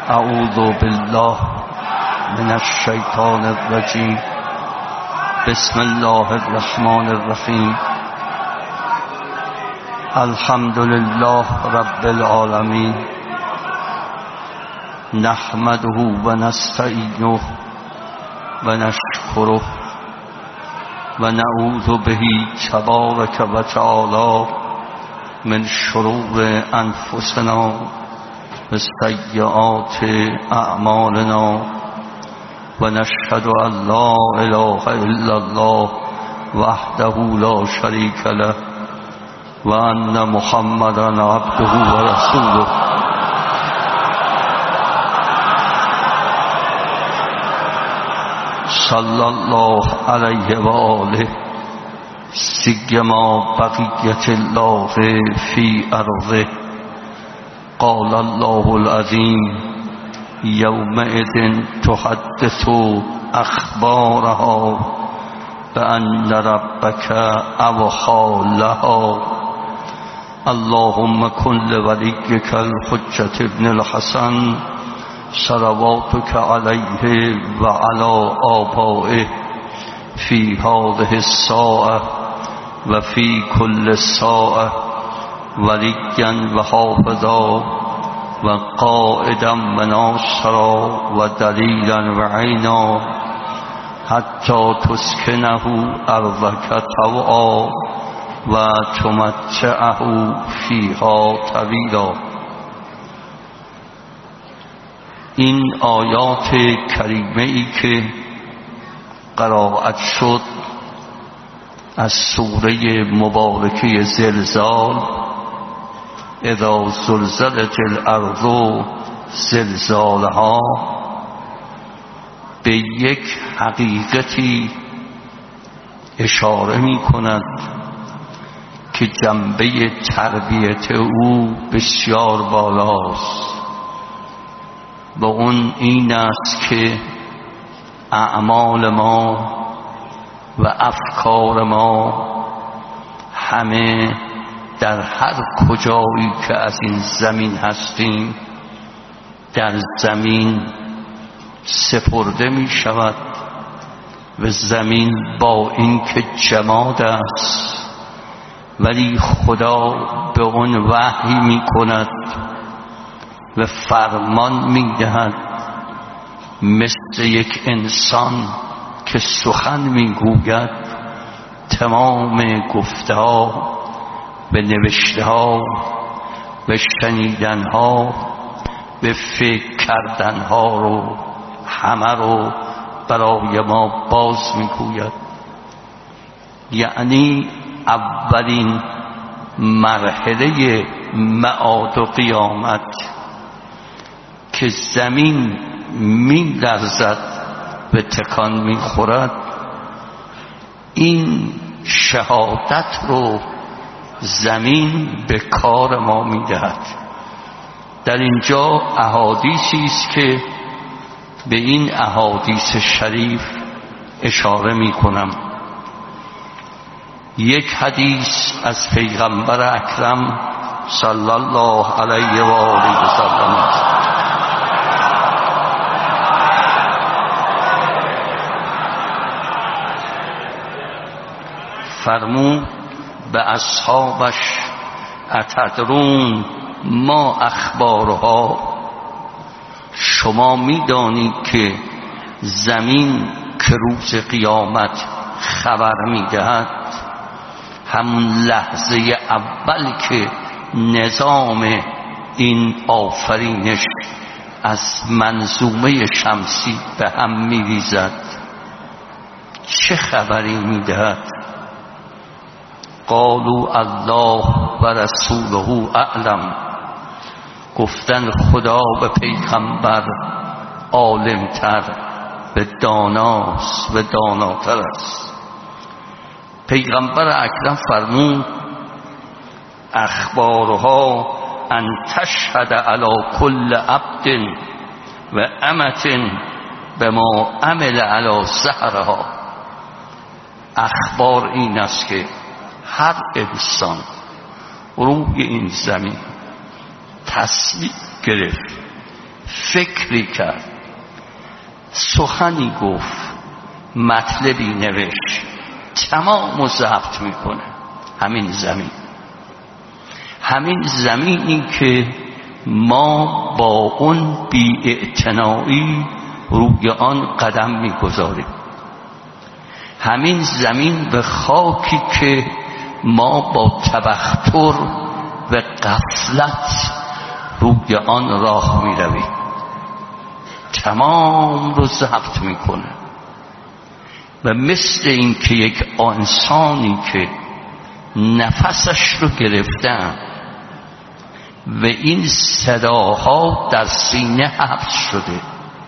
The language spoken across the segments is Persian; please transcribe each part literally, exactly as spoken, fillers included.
اعوذ بالله من الشیطان الرجیم. بسم الله الرحمن الرحیم. الحمد لله رب العالمین. نحمده و نستعینه و نشکره و نعوذ به تبارک و تعالی من شرور انفسنا و سیئات اعمالنا و نشهد ان لا اله الا الله وحده لا شریک له و ان محمدا عبده و رسوله. صلی الله علیه و آله. سیما بقیت الله فی ارضه. قال الله العظیم یومئذ تحدث اخبارها بأن ربک اوحی لها. اللهم کن لولیک الحجة ابن الحسن صلواتك علیه و علی آبائه فی هذه الساعة و فی کل ساعة ولیا و حافظا و قائدا و ناصرا و دلیلا و عینا حتی تسکنه ارضک طوعا و تمتعه فیها طویلا. این آیات کریمه ای که قرائت شد از سوره مبارکه زلزال، اذا زلزلت الارض زلزالها، به یک حقیقتی اشاره می کند که جنبه تربیت او بسیار بالاست و اون این است که اعمال ما و افکار ما همه در هر کجایی که از این زمین هستیم در زمین سپرده می شود و زمین با اینکه جماد است ولی خدا به اون وحی می کند و فرمان می دهد، مثل یک انسان که سخن می گوید تمام گفته ها به نوشته ها به شنیدن ها به فکر کردن ها رو همه رو برای ما باز می گوید. یعنی اولین مرحله معاد و قیامت که زمین می لرزد و تکان می خورد، این شهادت رو زمین به کار ما می دهد. در اینجا احادیثی است که به این احادیث شریف اشاره می کنم. یک حدیث از پیغمبر اکرم صلی الله علیه و آله و سلم است. فرمود به اصحابش اتدرون ما اخبارها، شما میدانید که زمین که روز قیامت خبر میدهد همون لحظه اول که نظام این آفرینش از منظومه شمسی به هم میریزد چه خبری میدهد؟ قالوا الله و رسوله اعلم. گفتن خدا به پیغمبر عالمتر به داناست و داناتر است. پیغمبر اکرم فرمود اخبارها ان تشهد علی کل عبد و امت بما عمل علی ظهرها. اخبار این است که هر انسان روی این زمین تصمیم گرفت فکری کرد، سخنی گفت، مطلبی نوشت، تمام و ضبط میکنه. همین زمین، همین زمینی که ما با اون بی‌اعتنایی روی آن قدم میگذاریم، همین زمین به خاکی که ما با تبختر و غفلت روی آن راه میرویم، تمام رو ضبط میکنه. و مثل این که یک انسانی که نفسش رو گرفتن و این صداها در سینه حبس شده،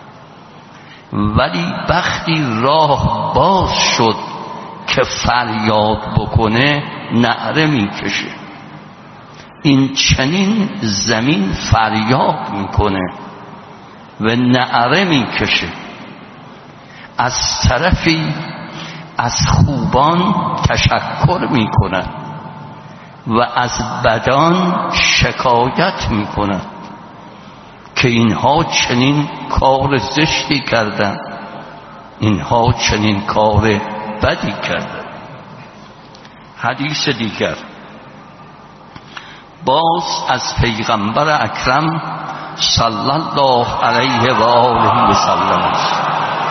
ولی وقتی راه باز شد که فریاد بکنه نعره میکشه. این چنین زمین فریاد میکنه و نعره میکشه. از طرفی از خوبان تشکر میکند و از بدان شکایت میکند که اینها چنین کار زشتی کردن، اینها چنین کار بدی کردن. حدیث دیگر باز از پیغمبر اکرم صلی الله علیه و آله و سلم است.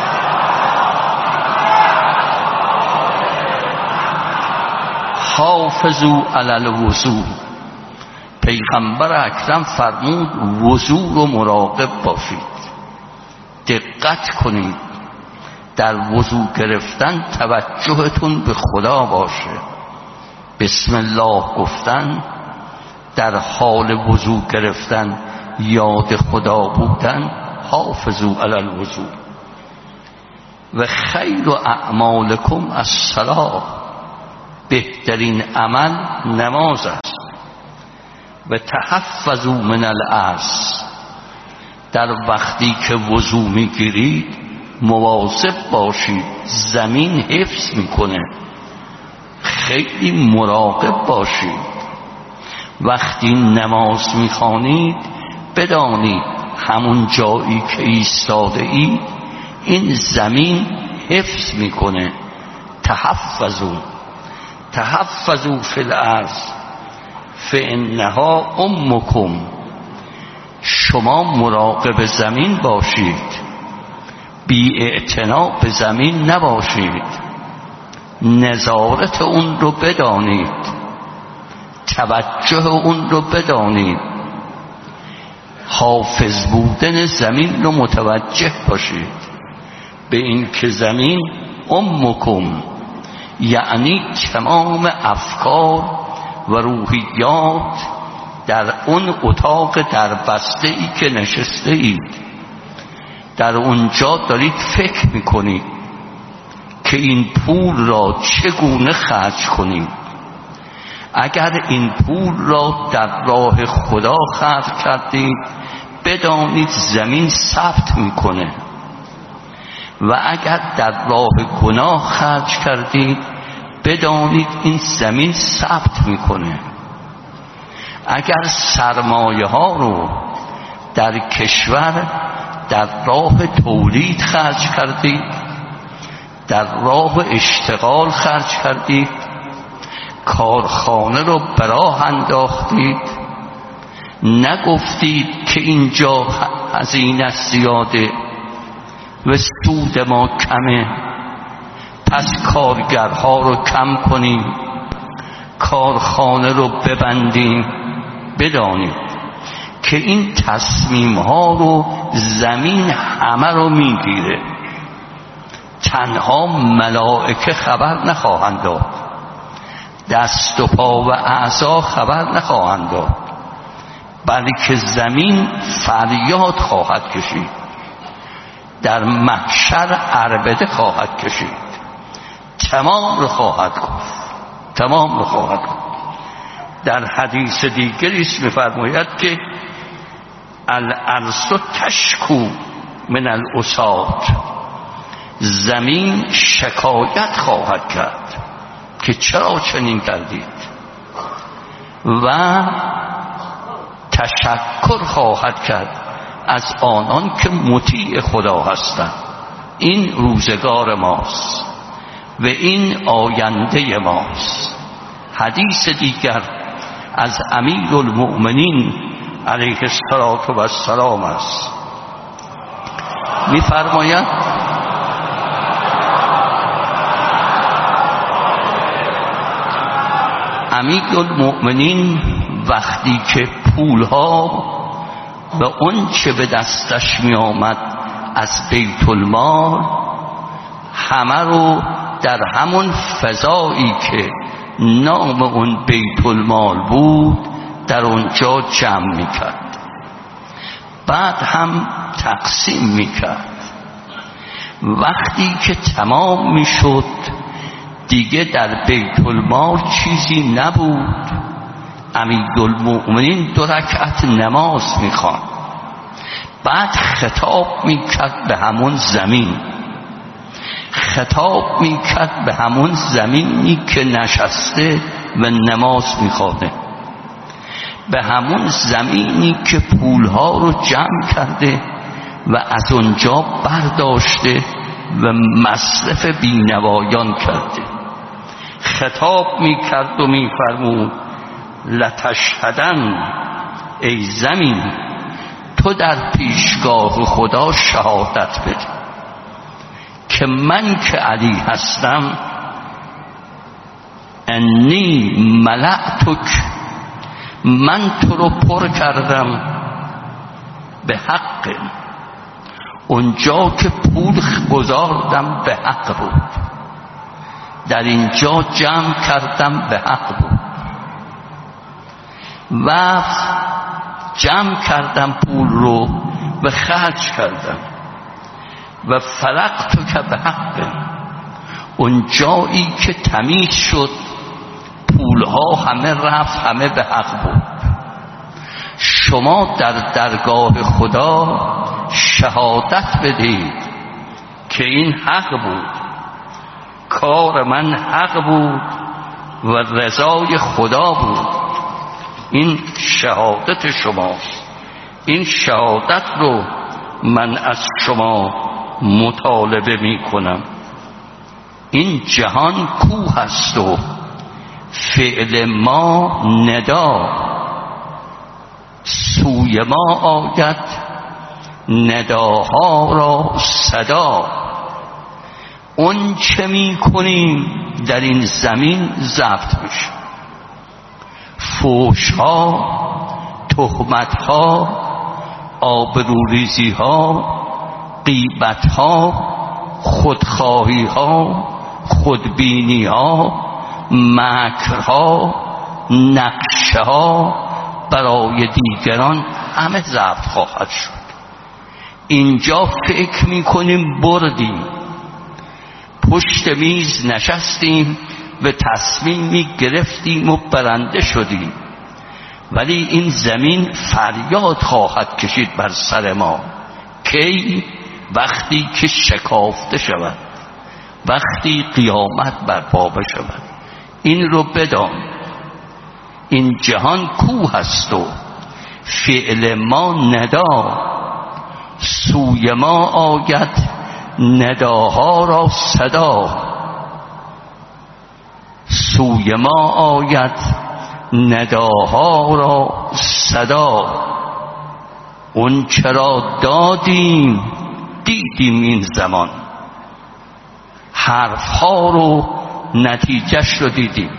حافظوا علی الوضوء. پیغمبر اکرم فرمود وضو رو مراقب باشید، دقت کنید، در وضو گرفتن توجهتون به خدا باشه، بسم الله گفتن، در حال وضو گرفتن یاد خدا بودن. حافظوا علی الوضوء. و خیر اعمالکم الصلاة. بهترین عمل نماز است. و تحفظوا من الارض. در وقتی که وضو میگیرید مواظب باشید، زمین حفظ میکنه، خیلی مراقب باشید. وقتی نماز میخوانید بدانید همون جایی که ایستاده اید این زمین حفظ میکنه. تحفظوا تحفظوا فی الارض فانها امکم. شما مراقب زمین باشید، بی اعتنا به زمین نباشید، نظارت اون رو بدانید، توجه اون رو بدانید، حافظ بودن زمین رو متوجه باشید به این که زمین امکم، یعنی تمام افکار و روحیات در اون اتاق در بسته ای که نشسته اید، در اونجا دارید فکر میکنید که این پول را چگونه خرج کنید. اگر این پول را در راه خدا خرج کردید بدانید زمین ثبت میکنه، و اگر در راه گناه خرج کردید بدانید این زمین ثبت میکنه. اگر سرمایه ها رو در کشور در راه تولید خرج کردید، در راه اشتغال خرج کردید، کارخانه رو به راه انداختید، نگفتید که اینجا هزینه زیاده و سود ما کمه پس کارگرها رو کم کنیم، کارخانه رو ببندیم، بدانید که این تصمیم ها رو زمین همه رو میگیره. تنها ملائکه خبر نخواهند داد، دست و پا و اعضا خبر نخواهند داد، بلکه زمین فریاد خواهد کشید، در محشر عربده خواهد کشید، تمام رو خواهد گفت، تمام رو خواهد گفت. در حدیث دیگری است می‌فرماید که الارض تشکو من الاسات، زمین شکایت خواهد کرد که چرا چنین کردید، و تشکر خواهد کرد از آنان که مطیع خدا هستند. این روزگار ماست و این آینده ماست. حدیث دیگر از امیرالمؤمنین علیه السلام است، می‌فرماید امیرالمؤمنین وقتی که پولها و اون چه به دستش می آمد از بیت المال همه رو در همون فضایی که نام اون بیت المال بود در اونجا جمع می کرد، بعد هم تقسیم می کرد. وقتی که تمام می شد دیگه در بیت المال چیزی نبود. امیرالمؤمنین دو رکعت نماز می خواند، بعد خطاب می کرد به همون زمین، خطاب می کرد به همون زمینی که نشسته و نماز می خوانده، به همون زمینی که پولها رو جمع کرده و از اونجا برداشته و مصرف بینوایان کرده. خطاب می کرد و می فرمود لتشهدن، ای زمین تو در پیشگاه خدا شهادت بده که من که علی هستم، انی ملأتک، من تو رو پر کردم به حق، اونجا که پول گذاردم به حق بود، در اینجا جمع کردم به حق بود و جمع کردم پول رو و خرج کردم و فرقت که به حق، اون جایی که تمیز شد پولها همه رفت، همه به حق بود. شما در درگاه خدا شهادت بدید که این حق بود، کار من حق بود و رضای خدا بود. این شهادت شماست، این شهادت رو من از شما مطالبه می کنم. این جهان کوه است و فعل ما ندا، سوی ما آید نداها را صدا. اون چه می کنیم در این زمین ضبط میشه، فوش ها، تهمت ها، آبروریزی ها، غیبت ها، خودخواهی ها، خودبینی ها، مکر ها، نقشه ها برای دیگران همه ضبط خواهد شد. اینجا فکر میکنیم بردیم، پشت میز نشستیم و تصمیمی گرفتیم و برنده شدیم، ولی این زمین فریاد خواهد کشید بر سر ما. کی؟ وقتی که شکافته شود، وقتی قیامت برپا شود. این رو بدان، این جهان کوه است و فعل ما ندا، سوی ما آید نداها را صدا، سوی ما آید نداها را صدا. اون چرا دادیم دیدیم این زمان، حرفها رو نتیجهش رو دیدیم،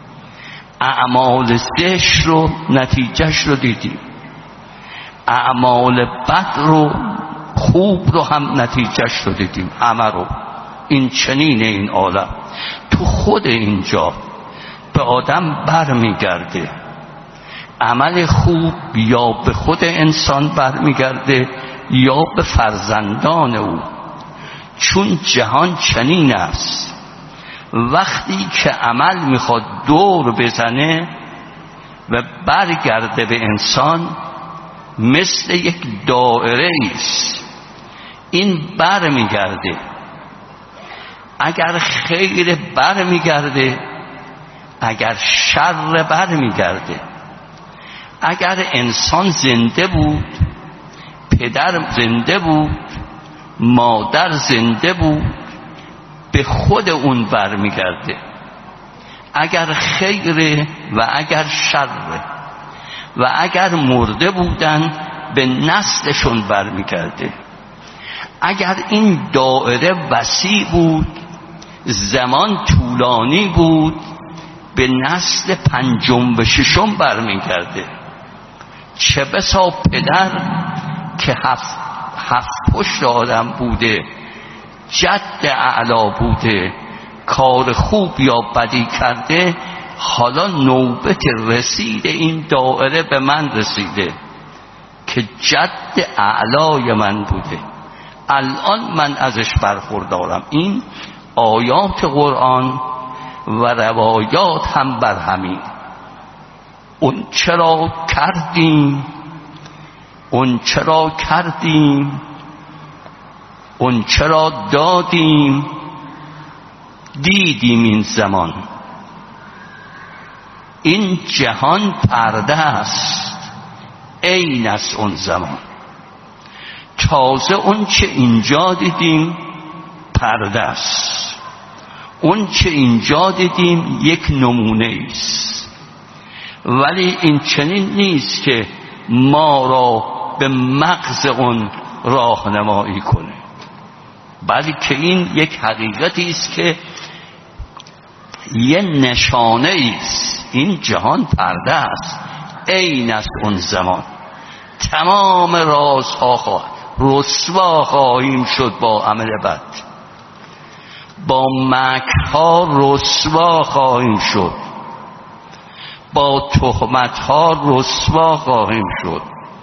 اعمال زشت رو نتیجهش رو دیدیم، اعمال بد رو خوب رو هم نتیجهش رو دیدیم، همه رو. این چنین این عالم تو خود اینجا به آدم بر میگرده، عمل خوب یا به خود انسان بر میگرده یا به فرزندان او. چون جهان چنین است، وقتی که عمل میخواد دور بزنه و برگرده به انسان، مثل یک دائره است، این بر میگرده. اگر خیر بر میگرده، اگر شر بر میگرده. اگر انسان زنده بود پدر زنده بود، مادر زنده بود، به خود اون برمیگرده. اگر خیره و اگر شره و اگر مرده بودن به نسلشون برمیگرده. اگر این دایره وسیع بود، زمان طولانی بود، به نسل پنجم و ششم برمیگرده. چه بسا پدر که هفت, هفت پشت آدم بوده، جد اعلا بوده، کار خوب یا بدی کرده، حالا نوبت رسید این دایره به من رسیده که جد اعلای من بوده، الان من ازش برخوردارم. این آیات قرآن و روایات هم بر همین. اون چرا کردیم، اون چرا کردیم، اون چرا دادیم، دیدیم این زمان. این جهان پرده است، عین از اون زمان. تازه اون چه اینجا دیدیم پرده است، اون چه اینجا دیدیم یک نمونه است. ولی این چنین نیست که ما را به مغز اون راهنمایی کنه، بلکه این یک حقیقتی است که یه نشانه است. این جهان پرده است، عین از اون زمان. تمام رازها خواهد، رسوا خواهیم شد با عمل بد، با مکرها رسوا خواهیم شد، با تهمتها رسوا خواهیم شد،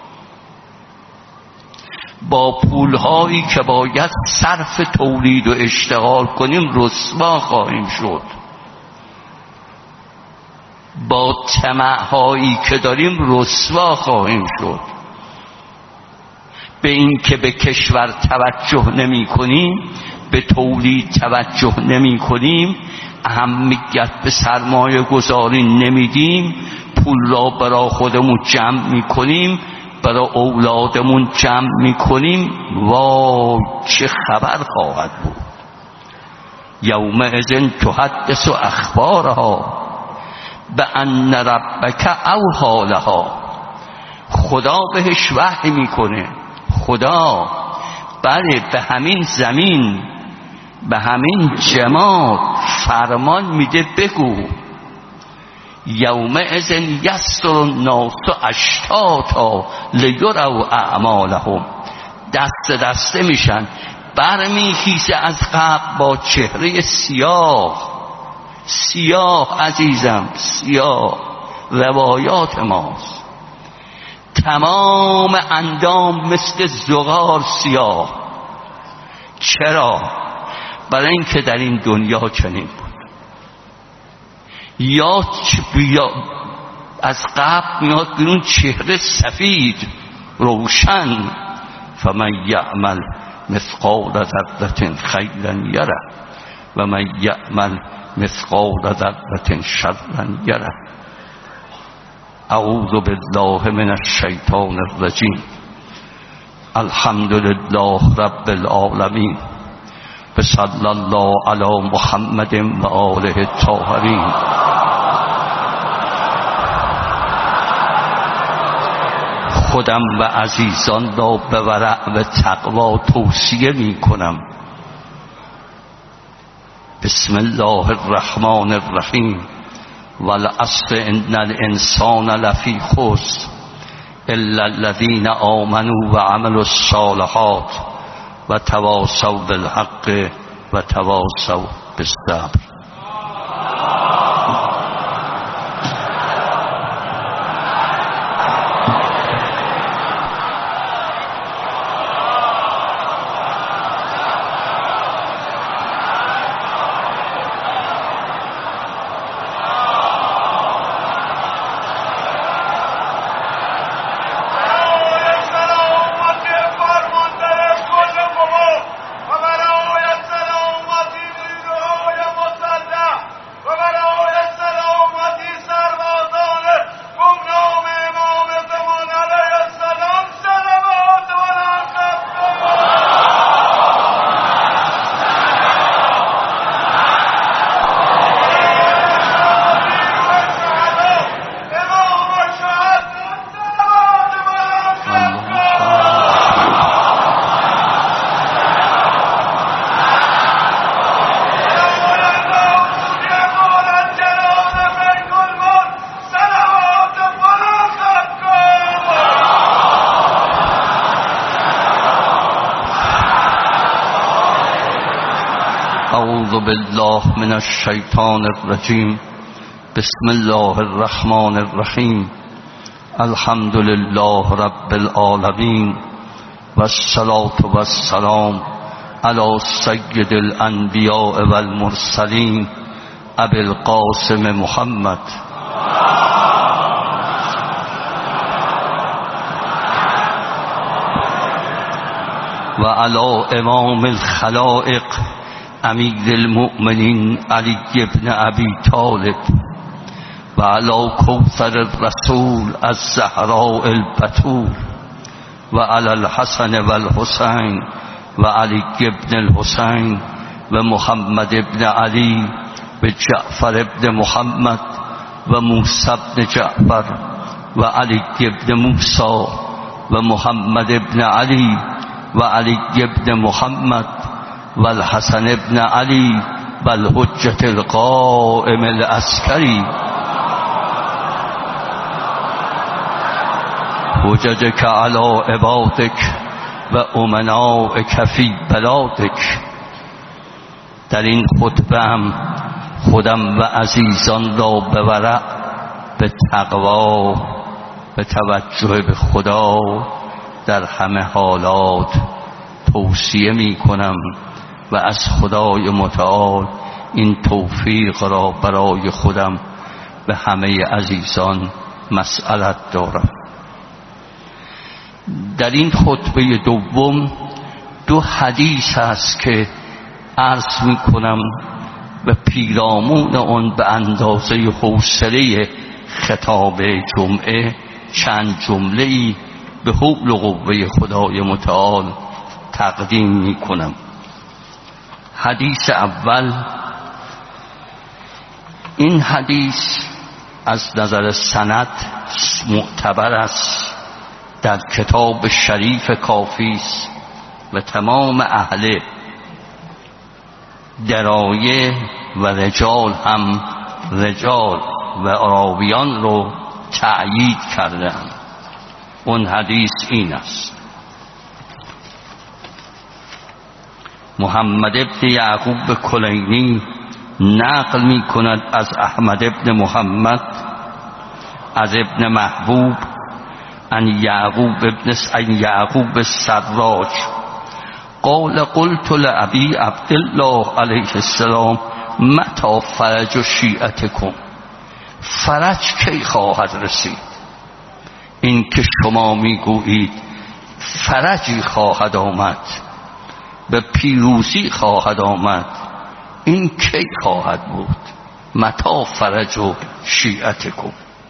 با پولهایی که باید صرف تولید و اشتغال کنیم رسوا خواهیم شد، با طمع‌هایی که داریم رسوا خواهیم شد. به این که به کشور توجه نمی کنیم، به تولید توجه نمی کنیم، اهمیت به سرمایه گذاری نمیدیم، پول را برای خودمون جمع می کنیم، برای اولادمون جمع می کنیم، وای چه خبر خواهد بود. یومئذ تحدث اخبارها بأن ربک اوحی لها. خدا بهش وحی میکنه، خدا بله به همین زمین، به همین جماعت فرمان میده بگو یومئذ یصدر الناس اشتاتا لیروا اعمالهم. دست دسته میشن، برمیخیزه از قبل با چهره سیاه، سیاه عزیزم، سیاه. روایات ماست تمام اندام مثل زغال سیاه. چرا؟ برای اینکه در این دنیا چنین بود. یا بیا از قبل میاد بیرون چهره سفید روشن، فمن یعمل مثقال ذره خیرا یره و من یعمل مثقال ذره شرا یره. اعوذ بالله من الشیطان الرجیم. الحمد لله رب العالمین. بصلی الله علی محمد و آله الطاهرین. خودم و عزیزان را به ورع و تقوا توصیه می کنم. بسم الله الرحمن الرحیم. والعصر ان الانسان لفی خسر الا الذین آمنوا و عملوا الصالحات و تواصوا بالحق و تواصوا بالصبر. اعوذ بالله من الشیطان الرجیم. بسم الله الرحمن الرحیم. الحمد لله رب العالمین و الصلاة و السلام علی سید الانبیاء و المرسلین ابی القاسم محمد و علی امام الخلائق امیر المؤمنین علی ابن ابی طالب و علی کوثر الرسول الزهراء البتول و علی الحسن و الحسین و علی ابن الحسین و محمد ابن علی و جعفر ابن محمد و موسی ابن جعفر و علی ابن موسی و محمد ابن علی و علی ابن محمد و الحسن ابن علی و الحجة القائم العسکری حججك على عبادك و امنائك فی بلادك. در این خطبه هم خودم و عزیزان را به ورع، به تقوا، به توجه به خدا در همه حالات توصیه می کنم و از خدای متعال این توفیق را برای خودم به همه عزیزان مسئلت دارم. در این خطبه دوم دو حدیث است که عرض می کنم و پیرامون آن به اندازه حوصله خطاب جمعه چند جمله‌ای به حول و قوه خدای متعال تقدیم می کنم. حدیث اول، این حدیث از نظر سند معتبر است، در کتاب شریف کافی است و تمام اهل درایه و رجال هم رجال و راویان رو تأیید کردند. اون حدیث این است: محمد ابن یعقوب کلینی نقل می کند از احمد ابن محمد از ابن محبوب ان یعقوب ابن ان یعقوب السراج قال قلت لأبی عبدالله علیه السلام متى فرج شیعتکم، فرج کی خواهد رسید؟ این که شما میگویید فرجی خواهد آمد، به پیروزی خواهد آمد، این کی خواهد بود؟ متى فرج شیعتکم.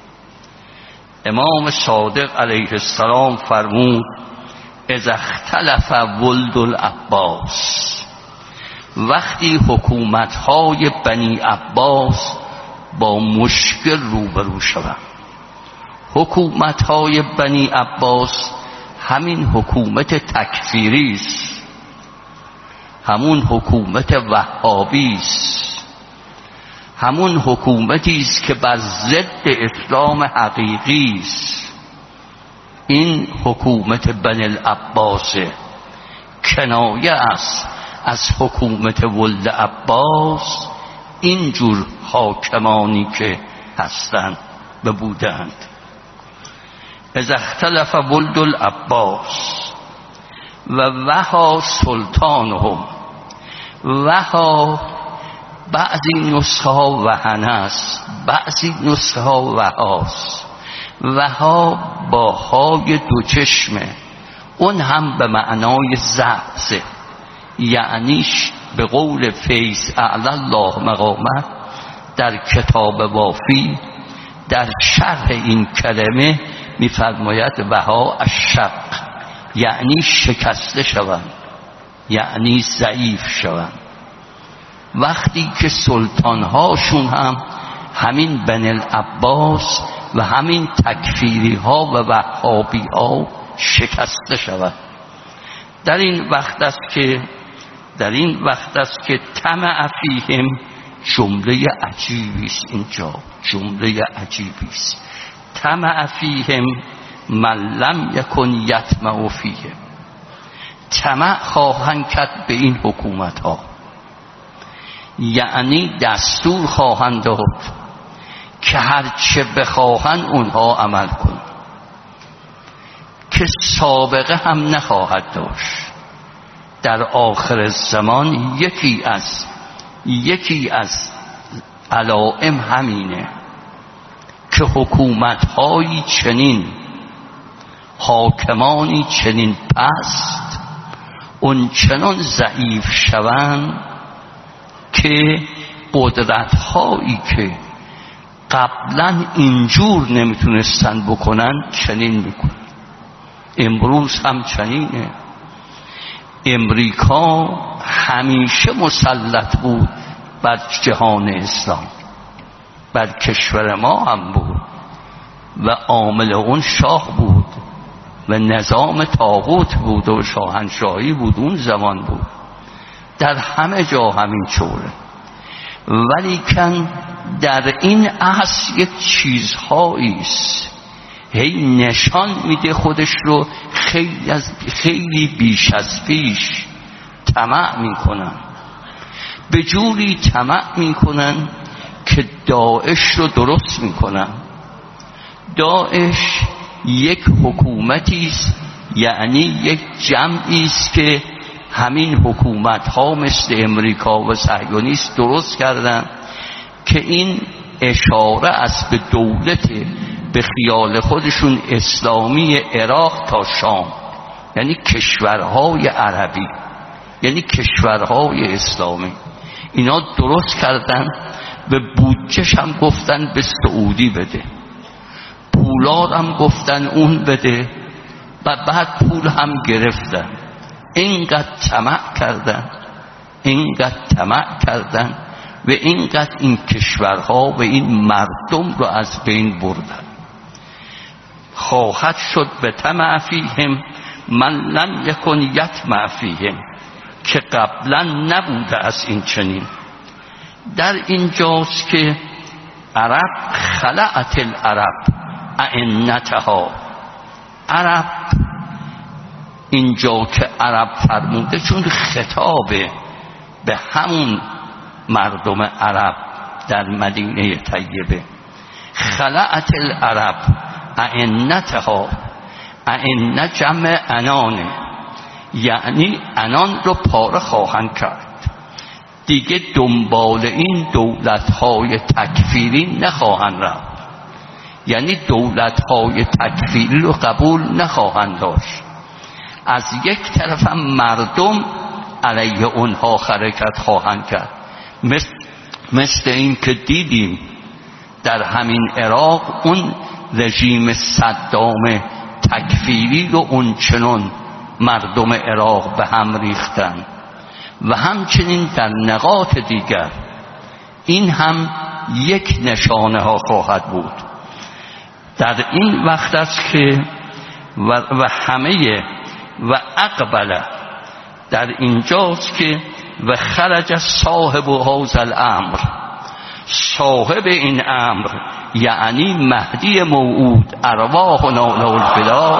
امام صادق علیه السلام فرمود اذا اختلف ولد العباس، وقتی حکومت‌های بنی عباس با مشکل روبرو شوند. حکومت‌های بنی عباس همین حکومت تکفیری است، همون حکومت وهابی است، همون حکومتی است که بر ضد اسلام حقیقی است. این حکومت بنی العباس کنایه است از حکومت ولد عباس، اینجور حاکمانی که هستند و بودند. اذا اختلف ولد العباس و وها سلطانهم، وها بعضی نسخه ها وهن است، بعضی نسخه ها وهاست. وها با های دو چشمه، اون هم به معنای ضعفه، یعنی به قول فیض اعلی الله مقامه در کتاب وافی در شرح این کلمه میفرماید وها الشق، یعنی شکسته شوند، یعنی ضعیف شوند. وقتی که سلطان هاشون هم همین بنی العباس و همین تکفیری ها و وهابی ها شکسته شود. در این وقت است که در این وقت است که طمع فیهم، جمله عجیبی است. اینجا جمله عجیبی است. طمع فیهم من لم یکن یطمع فیهم، طمع خواهند کرد به این حکومت ها. یعنی دستور خواهند داد که هرچه بخواهند اونها عمل کن، که سابقه هم نخواهد داشت. در آخر زمان یکی از یکی از علائم همینه که حکومت‌هایی چنین، حاکمانی چنین پست، اون چنان ضعیف شوند که قدرت‌هایی که قبلا اینجور نمیتونستن بکنن چنین میکنن. امروز هم چنینه. امریکا همیشه مسلط بود بر جهان اسلام، بر کشور ما هم بود و عامل اون شاه بود و نظام طاغوت بود و شاهنشاهی بود، اون زمان بود. در همه جا همین چوره. ولی کن در این عصر یک چیزهایی است هی نشان میده خودش رو خیلی از خیلی بیش از پیش طمع میکنن، به جوری طمع میکنن که داعش رو درست میکنن. داعش یک حکومتی است، یعنی یک جمعی است که همین حکومت ها مثل امریکا و صهیونیست درست کردن که این اشاره است به دولت به خیال خودشون اسلامی عراق تا شام، یعنی کشورهای عربی، یعنی کشورهای اسلامی. اینا درست کردن و بودجهش هم گفتن به سعودی بده، پولاد هم گفتن اون بده و بعد پول هم گرفتن. اینقدر طمع کردن، اینقدر طمع کردن و اینقدر این کشورها و این مردم رو از بین بردن. خواهد شد به طمع فیهم من لم یکن یطمع فیهم، که قبلا نبوده از این چنین. در اینجاست که عرب خلعت العرب ائنتها، عرب اینجا که عرب فرموده چون خطاب به همون مردم عرب در مدینه طیبه. خلعت العرب ائنتها، ائنه جمع انانه، یعنی انان رو پاره خواهند کرد. دیگه دنبال این دولت‌های تکفیری نخواهند رفت، یعنی دولت‌های تکفیری رو قبول نخواهند داشت. از یک طرف هم مردم علیه اونها حرکت خواهند کرد، مثل, مثل این که دیدیم در همین عراق اون رژیم صدام تکفیری رو اون چنون مردم عراق به هم ریختن و همچنین در نقاط دیگر. این هم یک نشانه ها خواهد بود. در این وقت است که و, و همه و اقبل، در اینجاست که و خرج صاحب هذا الامر، صاحب این امر یعنی مهدی موعود ارواحنا له الفدا،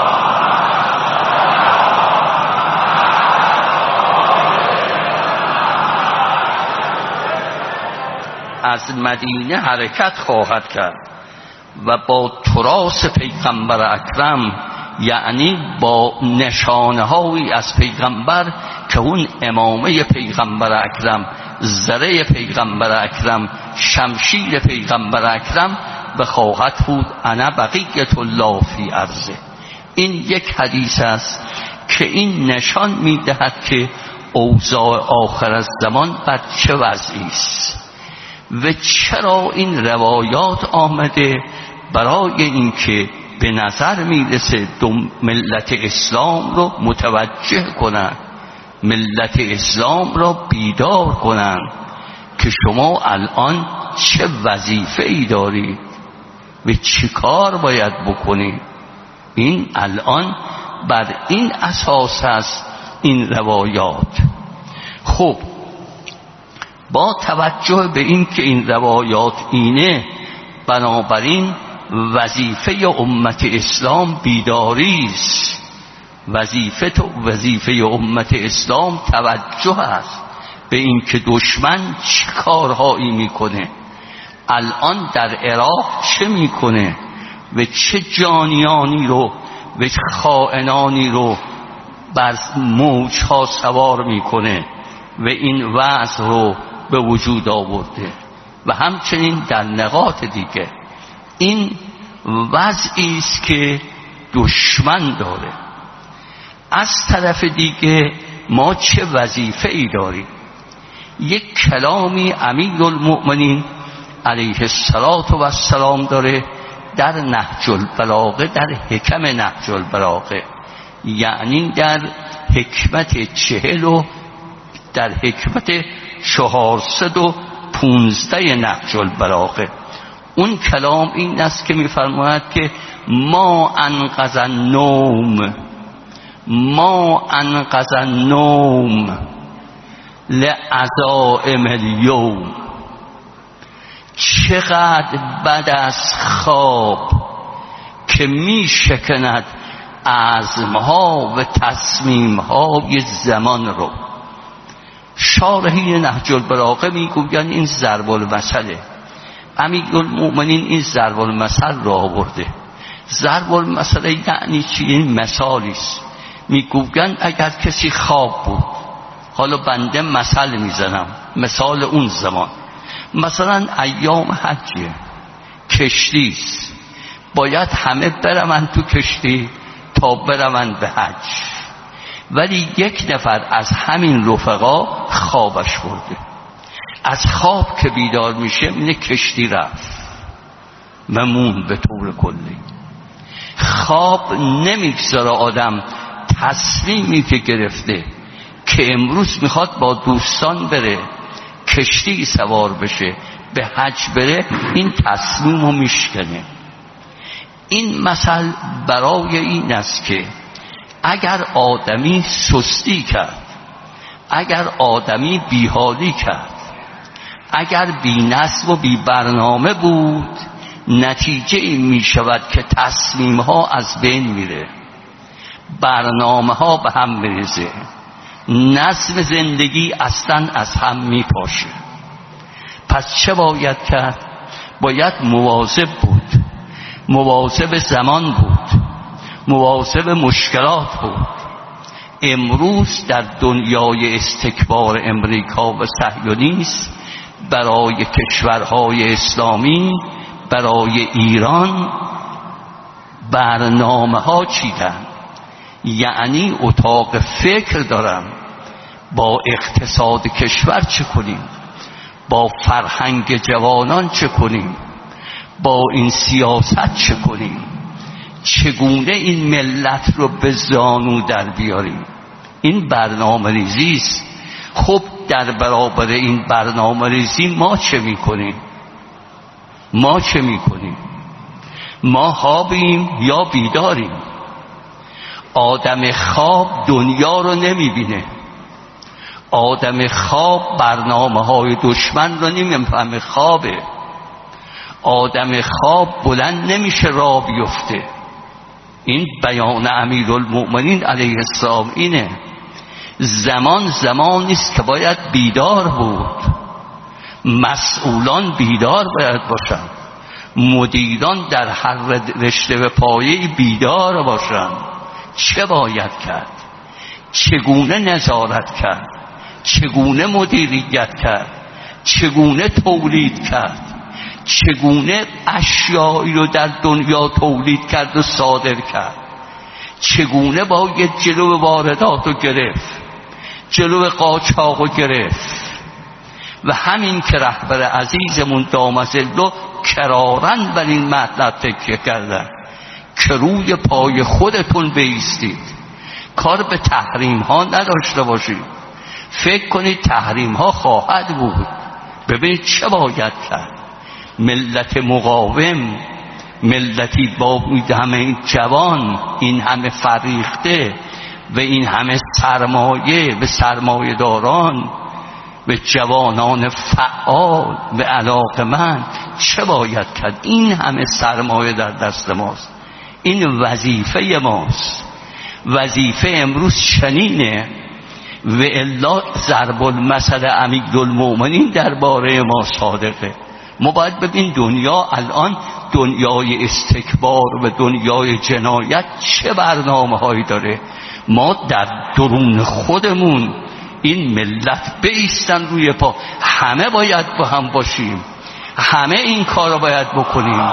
از مدینه حرکت خواهد کرد و با تراث پیغمبر اکرم، یعنی با نشانه هایی از پیغمبر که اون امامه پیغمبر اکرم، زره پیغمبر اکرم، شمشیر پیغمبر اکرم به خواهد بود انا بقیت الله فی ارضه. این یک حدیث است که این نشان میدهد که اوضاع آخر الزمان بر چه وضعی است و چرا این روایات آمده. برای اینکه به نظر میرسه دو ملت اسلام رو متوجه کنن، ملت اسلام را بیدار کنن که شما الان چه وظیفه ای دارید و چی کار باید بکنید. این الان بر این اساس است این روایات. خب با توجه به این که این روایات اینه، بنابراین وظیفه امت اسلام بیداری است. وظیفه تو وظیفه امت اسلام توجه است به این که دشمن چه کارهایی میکنه، الان در عراق چه میکنه و چه جانیانی رو و چه خائنانی رو بر موجها سوار میکنه و این وضع رو به وجود آورده. و همچنین در نقاط دیگه این وضعی است که دشمن داره. از طرف دیگه ما چه وظیفه ای داریم؟ یک کلامی امیرالمؤمنین علیه السلام داره در نهج البلاغه، در حکم نهج البلاغه، یعنی در حکمت چهل و در حکمت چهارصد و پونزده نهج البلاغه. اون کلام این است که میفرماید که ما انقذ النوم ما انقذ النوم لعزائم الیوم. چقدر بد از خواب که می شکند عزمها و تصمیمهای زمان رو. شارحین نهج البلاغه میگویند این ضرب المثله. امیرالمؤمنین این ضرب المثل را آورده. ضرب المثل یعنی چی؟ این مثالی است. میگویند اگر کسی خواب بود، حالا بنده مثل میزنم، مثال اون زمان، مثلا ایام حجه، کشتی است، باید همه برون تو کشتی تا برون به حج، ولی یک نفر از همین رفقا خوابش برده. از خواب که بیدار میشه اینه کشتی رفت ممون به طور کلی. خواب نمیگذاره آدم تصمیمی که گرفته که امروز میخواد با دوستان بره کشتی سوار بشه به حج بره، این تصمیم رو میشکنه. این مثل برای این است که اگر آدمی سستی کرد، اگر آدمی بیحالی کرد، اگر بی نظم و بی برنامه بود، نتیجه این می شود که تصمیم ها از بین میره، برنامه ها به هم میریزه، نظم زندگی اصلا از هم می پاشه. پس چه باید کرد؟ باید مواظب بود، مواظب زمان بود، مواظب مشکلات بود. امروز در دنیای استکبار امریکا و صهیونیسم برای کشورهای اسلامی، برای ایران برنامه ها چیدن، یعنی اتاق فکر دارن با اقتصاد کشور چه کنیم، با فرهنگ جوانان چه کنیم، با این سیاست چه کنیم، چگونه این ملت رو به زانو در بیاریم. این برنامه ریزی است. خب در برابر این برنامه ریزی ما چه میکنیم؟ ما چه میکنیم؟ ما خوابیم یا بیداریم؟ آدم خواب دنیا رو نمیبینه، آدم خواب برنامه های دشمن رو نمیفهمه، خوابه. آدم خواب بلند نمیشه راه بیفته. این بیان امیرالمؤمنین علیه السلام اینه. زمان زمانی است که باید بیدار بود، مسئولان بیدار باید باشند، مدیران در هر رشته و پایه بیدار باشند. چه باید کرد؟ چگونه نظارت کرد؟ چگونه مدیریت کرد؟ چگونه تولید کرد؟ چگونه اشیایی رو در دنیا تولید کرد و صادر کرد؟ چگونه باید جلو واردات رو گرفت، جلو قاچاق رو گرفت؟ و همین که رهبر عزیزمون دامزلو کرارن بر این مطلب تکیه کردن که روی پای خودتون بایستید، کار به تحریم ها نداشته باشید. فکر کنید تحریم ها خواهد بود. ببینید چه باید کرد. ملت مقاوم، ملتی با همه جوان، این همه فریخته و این همه سرمایه و سرمایه داران و جوانان فعال و علاقمند، چه باید کرد؟ این همه سرمایه در دست ماست، این وظیفه ماست. وظیفه امروز چنینه و الا ضرب المثل امیرالمؤمنین درباره ما صادقه. ما باید ببین دنیا الان دنیای استکبار و دنیای جنایت چه برنامه هایی داره. ما در درون خودمون این ملت بایستن روی پا، همه باید با هم باشیم، همه این کار رو باید بکنیم.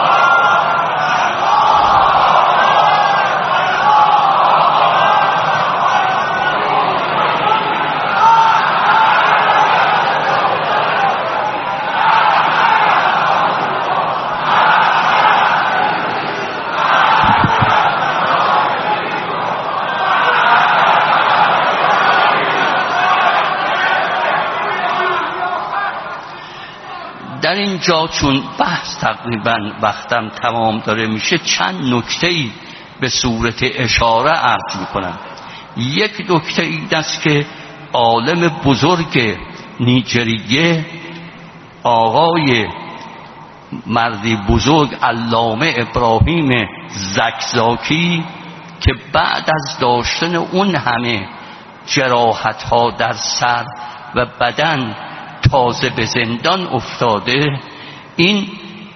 در اینجا چون بحث تقریبا وقتم تمام داره میشه، چند نکته‌ای به صورت اشاره عرض میکنم. یک نکته این است که عالم بزرگ نیجریه آقای مردی بزرگ علامه ابراهیم زکزاکی که بعد از داشتن اون همه جراحت ها در سر و بدن تازه به زندان افتاده، این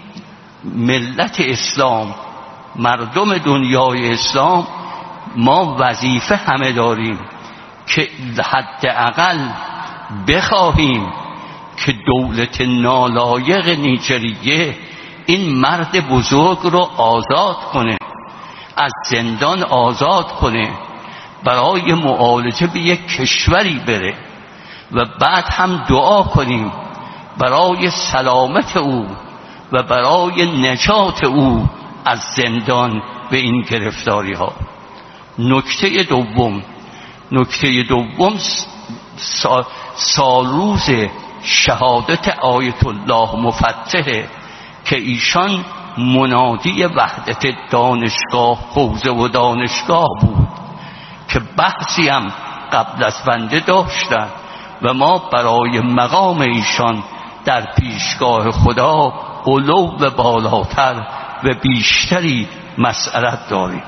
ملت اسلام، مردم دنیای اسلام، ما وظیفه همه داریم که حداقل بخواهیم که دولت نالایق نیجریه این مرد بزرگ رو آزاد کنه، از زندان آزاد کنه، برای معالجه به یک کشوری بره و بعد هم دعا کنیم برای سلامت او و برای نجات او از زندان به این گرفتاری ها. نکته دوم نکته دوم سال, سال روز شهادت آیت الله مفتحه که ایشان منادی وحدت دانشگاه حوزه و دانشگاه بود که بحثی هم قبل از بنده داشتن و ما برای مقام ایشان در پیشگاه خدا علو و بالاتر و بیشتری مسئلت داریم.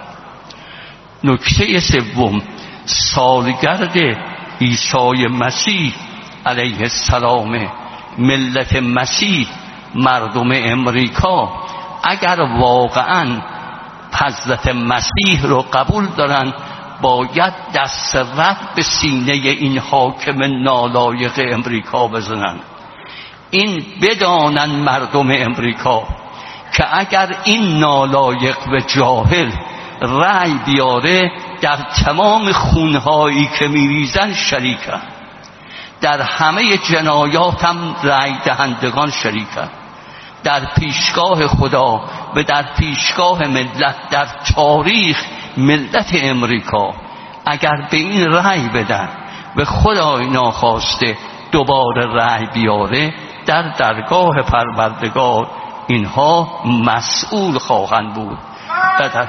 نکته سوم، سالگرد عیسی مسیح علیه السلام. ملت مسیح، مردم امریکا، اگر واقعا حضرت مسیح رو قبول دارن، باید دست رد به سینه این حاکم نالایق امریکا بزنن. این بدانن مردم امریکا که اگر این نالایق و جاهل رأی بیاره، در تمام خونهایی که میریزن شریکن، در همه جنایات هم رأی دهندگان شریکن، در پیشگاه خدا و در پیشگاه ملت، در تاریخ ملت امریکا اگر به این رأی بدن و خدای ناخواسته دوباره رأی بیاره، در درگاه پروردگار اینها مسئول خواهند بود. در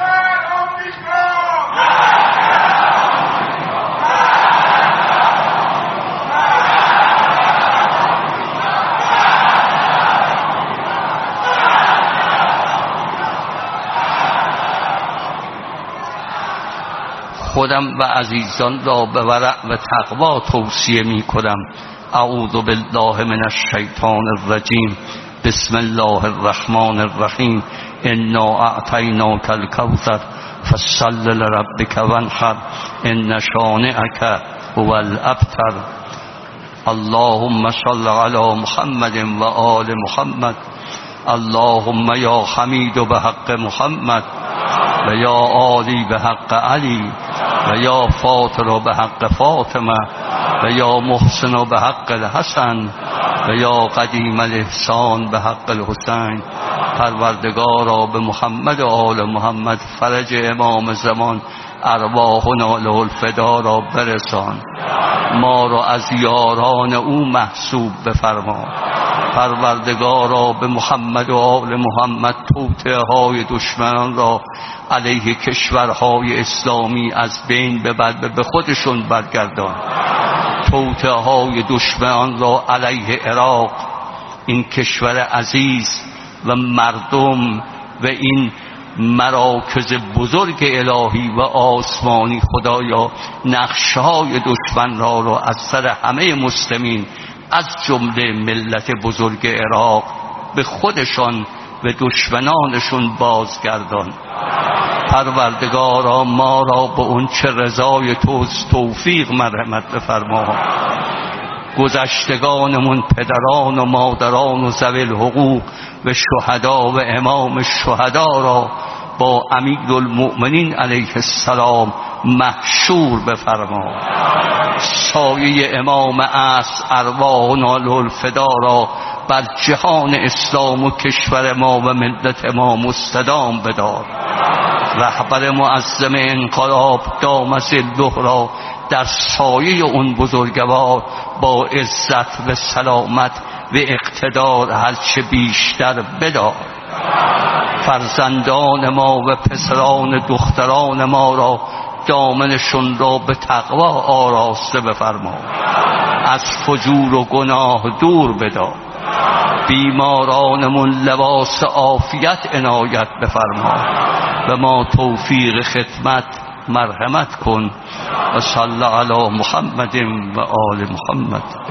خودم و عزیزان را به ورع و تقوا توصیه می کنم. اعوذ بالله من الشیطان الرجیم. بسم الله الرحمن الرحیم. انا اعطیناک الکوثر فصل لربک وانحر ان شانئک هو الابتر. اللهم صل علی محمد و آل محمد. اللهم یا حمید به حق محمد و یا عالی به حق علی و یا فاطر به حق فاطمه و یا محسن به حق الحسن و یا قدیم الاحسان به حق الحسین. پروردگارا به محمد و آل محمد فرج امام زمان ارواحنا له الفدا را برسان، ما را از یاران او محسوب بفرما. پروردگارا به محمد و آل محمد توطئه های دشمنان را علیه کشورهای اسلامی از بین ببر و به خودشون برگردان. توطئه های دشمنان را علیه عراق، این کشور عزیز و مردم و این مراکز بزرگ الهی و آسمانی خدایا نقشه‌های دشمن را رو از سر همه مسلمین از جمله ملت بزرگ عراق به خودشان و دشمنانشون بازگردان. پروردگارا ما را به اون چه رضای توست توفیق مرحمت بفرما. گذشتگانمون پدران و مادران و ذوی الحقوق و شهدا و امام شهدا را با امیرالمؤمنین علیه السلام محشور بفرما. سایه امام عصر ارواحنا الفدا را بر جهان اسلام و کشور ما و ملت ما مستدام بدار. رهبر معظم انقلاب دام ظله را در سایه اون بزرگوار با عزت و سلامت و اقتدار هرچه بیشتر بدار. فرزندان ما و پسران دختران ما را دامنشون را به تقوا آراسته بفرما. از فجور و گناه دور بدار. بیمارانمون لباس عافیت عنایت بفرما و ما توفیق خدمت مرحمت کن. و صلی علی محمد و آل محمد.